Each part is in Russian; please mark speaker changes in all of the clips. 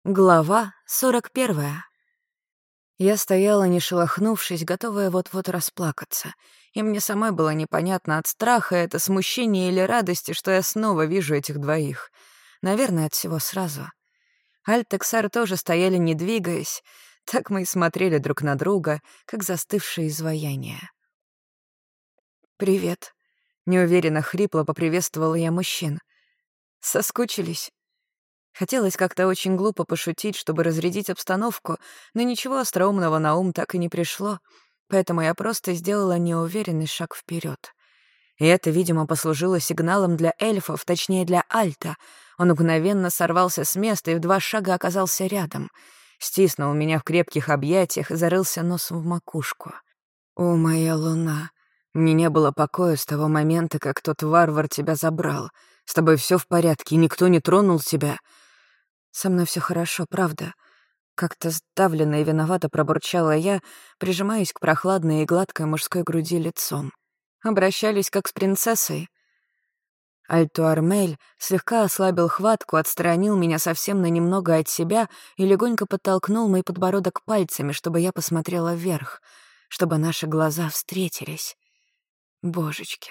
Speaker 1: Глава 41. Я стояла, не шелохнувшись, готовая вот-вот расплакаться. И мне самой было непонятно, от страха это смущение или радости, что я снова вижу этих двоих. Наверное, от всего сразу. Альт и Ксар тоже стояли, не двигаясь. Так мы и смотрели друг на друга, как застывшие изваяния. «Привет», — неуверенно хрипло поприветствовала я мужчин. «Соскучились?» Хотелось как-то очень глупо пошутить, чтобы разрядить обстановку, но ничего остроумного на ум так и не пришло, поэтому я просто сделала неуверенный шаг вперед. И это, видимо, послужило сигналом для эльфов, точнее для Альта. Он мгновенно сорвался с места и в 2 шага оказался рядом. Стиснул меня в крепких объятиях и зарылся носом в макушку. «О, моя луна! Мне не было покоя с того момента, как тот варвар тебя забрал. С тобой все в порядке, никто не тронул тебя». «Со мной все хорошо, правда». Как-то сдавленно и виновато пробурчала я, прижимаясь к прохладной и гладкой мужской груди лицом. Обращались как с принцессой. Альтуармель слегка ослабил хватку, отстранил меня совсем на немного от себя и легонько подтолкнул мой подбородок пальцами, чтобы я посмотрела вверх, чтобы наши глаза встретились. Божечки.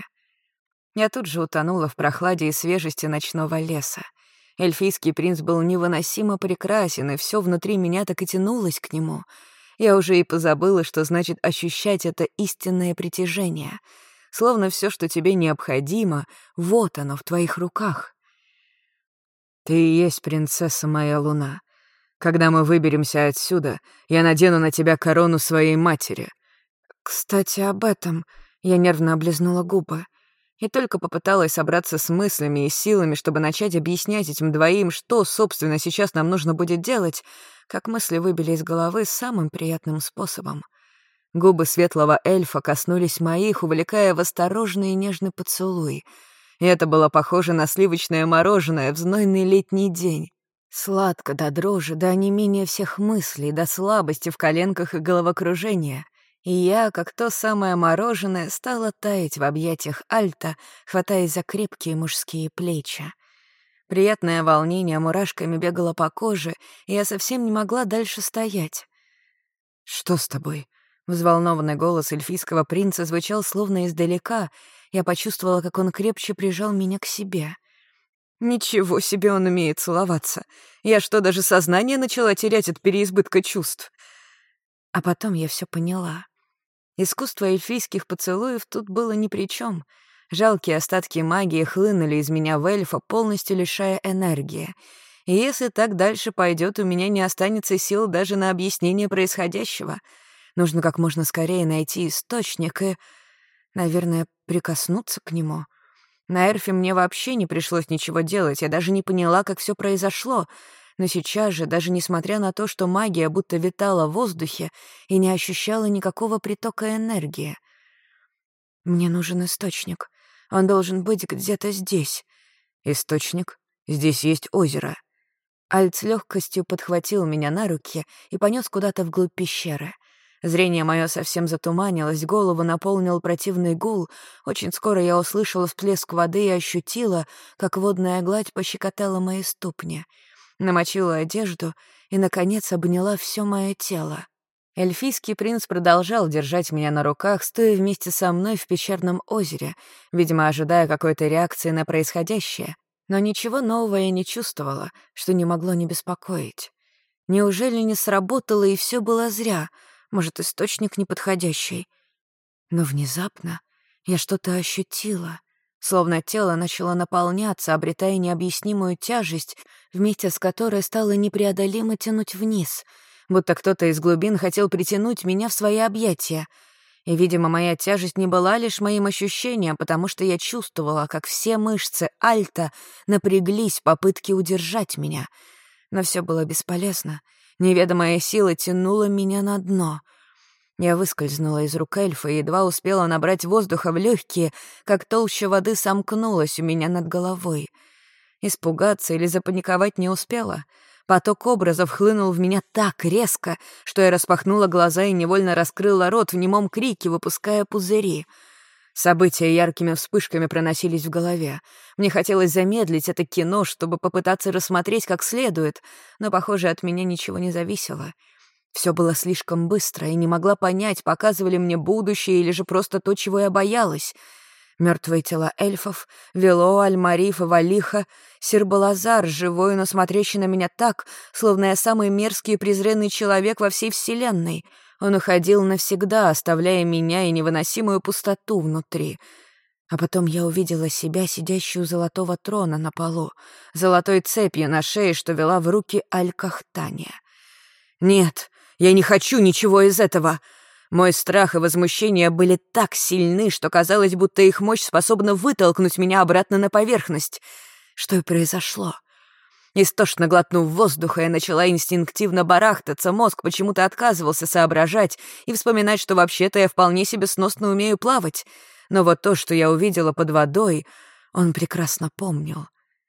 Speaker 1: Я тут же утонула в прохладе и свежести ночного леса. Эльфийский принц был невыносимо прекрасен, и все внутри меня так и тянулось к нему. Я уже и позабыла, что значит ощущать это истинное притяжение. Словно все, что тебе необходимо, вот оно в твоих руках. «Ты и есть принцесса, моя луна. Когда мы выберемся отсюда, я надену на тебя корону своей матери». «Кстати, об этом...» — я нервно облизнула губы. И только попыталась собраться с мыслями и силами, чтобы начать объяснять этим двоим, что, собственно, сейчас нам нужно будет делать, как мысли выбили из головы самым приятным способом. Губы светлого эльфа коснулись моих, увлекая в осторожный и нежный поцелуй. И это было похоже на сливочное мороженое в знойный летний день. Сладко до дрожи, до онемения всех мыслей, до слабости в коленках и головокружения. И я, как то самое мороженое, стала таять в объятиях Альта, хватаясь за крепкие мужские плечи. Приятное волнение мурашками бегало по коже, и я совсем не могла дальше стоять. «Что с тобой?» — взволнованный голос эльфийского принца звучал словно издалека. Я почувствовала, как он крепче прижал меня к себе. «Ничего себе он умеет целоваться! Я что, даже сознание начала терять от переизбытка чувств?» А потом я все поняла. Искусство эльфийских поцелуев тут было ни при чем. Жалкие остатки магии хлынули из меня в эльфа, полностью лишая энергии. И если так дальше пойдет, у меня не останется сил даже на объяснение происходящего. Нужно как можно скорее найти источник и, наверное, прикоснуться к нему. На эльфе мне вообще не пришлось ничего делать, я даже не поняла, как все произошло. Но сейчас же, даже несмотря на то, что магия будто витала в воздухе и не ощущала никакого притока энергии. Мне нужен источник. Он должен быть где-то здесь. Источник? Здесь есть озеро. Альт с легкостью подхватил меня на руки и понес куда-то вглубь пещеры. Зрение мое совсем затуманилось, голову наполнил противный гул. Очень скоро я услышала всплеск воды и ощутила, как водная гладь пощекотала мои ступни. Намочила одежду и, наконец, обняла все мое тело. Эльфийский принц продолжал держать меня на руках, стоя вместе со мной в пещерном озере, видимо, ожидая какой-то реакции на происходящее. Но ничего нового я не чувствовала, что не могло не беспокоить. Неужели не сработало, и все было зря? Может, источник неподходящий? Но внезапно я что-то ощутила. Словно тело начало наполняться, обретая необъяснимую тяжесть, вместе с которой стало непреодолимо тянуть вниз, будто кто-то из глубин хотел притянуть меня в свои объятия. И, видимо, моя тяжесть не была лишь моим ощущением, потому что я чувствовала, как все мышцы Альта напряглись в попытке удержать меня. Но все было бесполезно. Неведомая сила тянула меня на дно — я выскользнула из рук эльфа и едва успела набрать воздуха в легкие, как толща воды сомкнулась у меня над головой. Испугаться или запаниковать не успела. Поток образов хлынул в меня так резко, что я распахнула глаза и невольно раскрыла рот в немом крике, выпуская пузыри. События яркими вспышками проносились в голове. Мне хотелось замедлить это кино, чтобы попытаться рассмотреть как следует, но, похоже, от меня ничего не зависело. Все было слишком быстро, и не могла понять, показывали мне будущее или же просто то, чего я боялась. Мертвые тела эльфов, Вело, Альмариф и Валиха, Сир-Балазар, живой, но смотрящий на меня так, словно я самый мерзкий и презренный человек во всей вселенной. Он уходил навсегда, оставляя меня и невыносимую пустоту внутри. А потом я увидела себя, сидящую у золотого трона на полу, золотой цепью на шее, что вела в руки Аль-Кахтания. Нет, я не хочу ничего из этого. Мой страх и возмущение были так сильны, что казалось, будто их мощь способна вытолкнуть меня обратно на поверхность. Что и произошло. Истошно глотнув воздуха, я начала инстинктивно барахтаться, мозг почему-то отказывался соображать и вспоминать, что вообще-то я вполне себе сносно умею плавать. Но вот то, что я увидела под водой, он прекрасно помнил.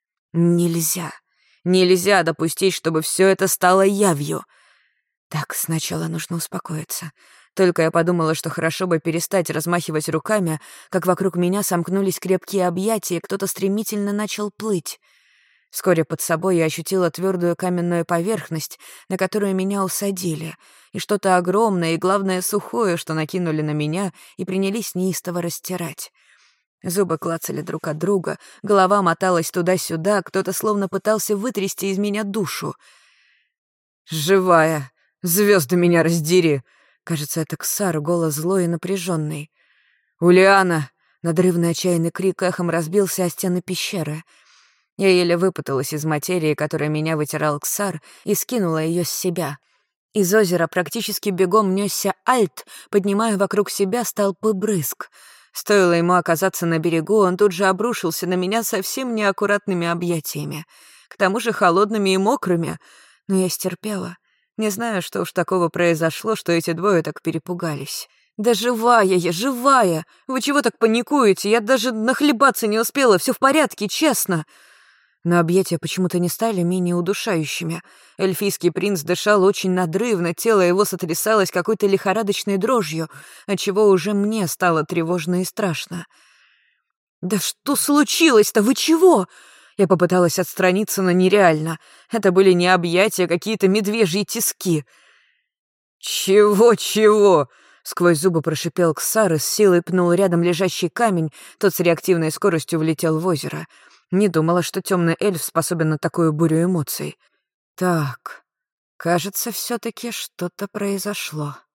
Speaker 1: Нельзя допустить, чтобы все это стало явью. Так, сначала нужно успокоиться. Только я подумала, что хорошо бы перестать размахивать руками, как вокруг меня сомкнулись крепкие объятия, и кто-то стремительно начал плыть. Вскоре под собой я ощутила твердую каменную поверхность, на которую меня усадили, и что-то огромное и, главное, сухое, что накинули на меня и принялись неистово растирать. Зубы клацали друг от друга, голова моталась туда-сюда, кто-то словно пытался вытрясти из меня душу. «Живая! Звезды меня раздери!» Кажется, это Ксар, голос злой и напряженный. «Улиана!» — надрывный отчаянный крик эхом разбился о стены пещеры. Я еле выпуталась из материи, которой меня вытирал Ксар, и скинула ее с себя. Из озера практически бегом несся Альт, поднимая вокруг себя столпы брызг. Стоило ему оказаться на берегу, он тут же обрушился на меня совсем неаккуратными объятиями. К тому же холодными и мокрыми. Но я стерпела. Не знаю, что уж такого произошло, что эти двое так перепугались. «Да живая я, живая! Вы чего так паникуете? Я даже нахлебаться не успела, все в порядке, честно!» Но объятия почему-то не стали менее удушающими. Эльфийский принц дышал очень надрывно, тело его сотрясалось какой-то лихорадочной дрожью, отчего уже мне стало тревожно и страшно. «Да что случилось-то? Вы чего?» Я попыталась отстраниться, но нереально. Это были не объятия, а какие-то медвежьи тиски. «Чего-чего?» — сквозь зубы прошипел Ксар и с силой пнул рядом лежащий камень, тот с реактивной скоростью влетел в озеро. Не думала, что темный эльф способен на такую бурю эмоций. Так, кажется, все-таки что-то произошло.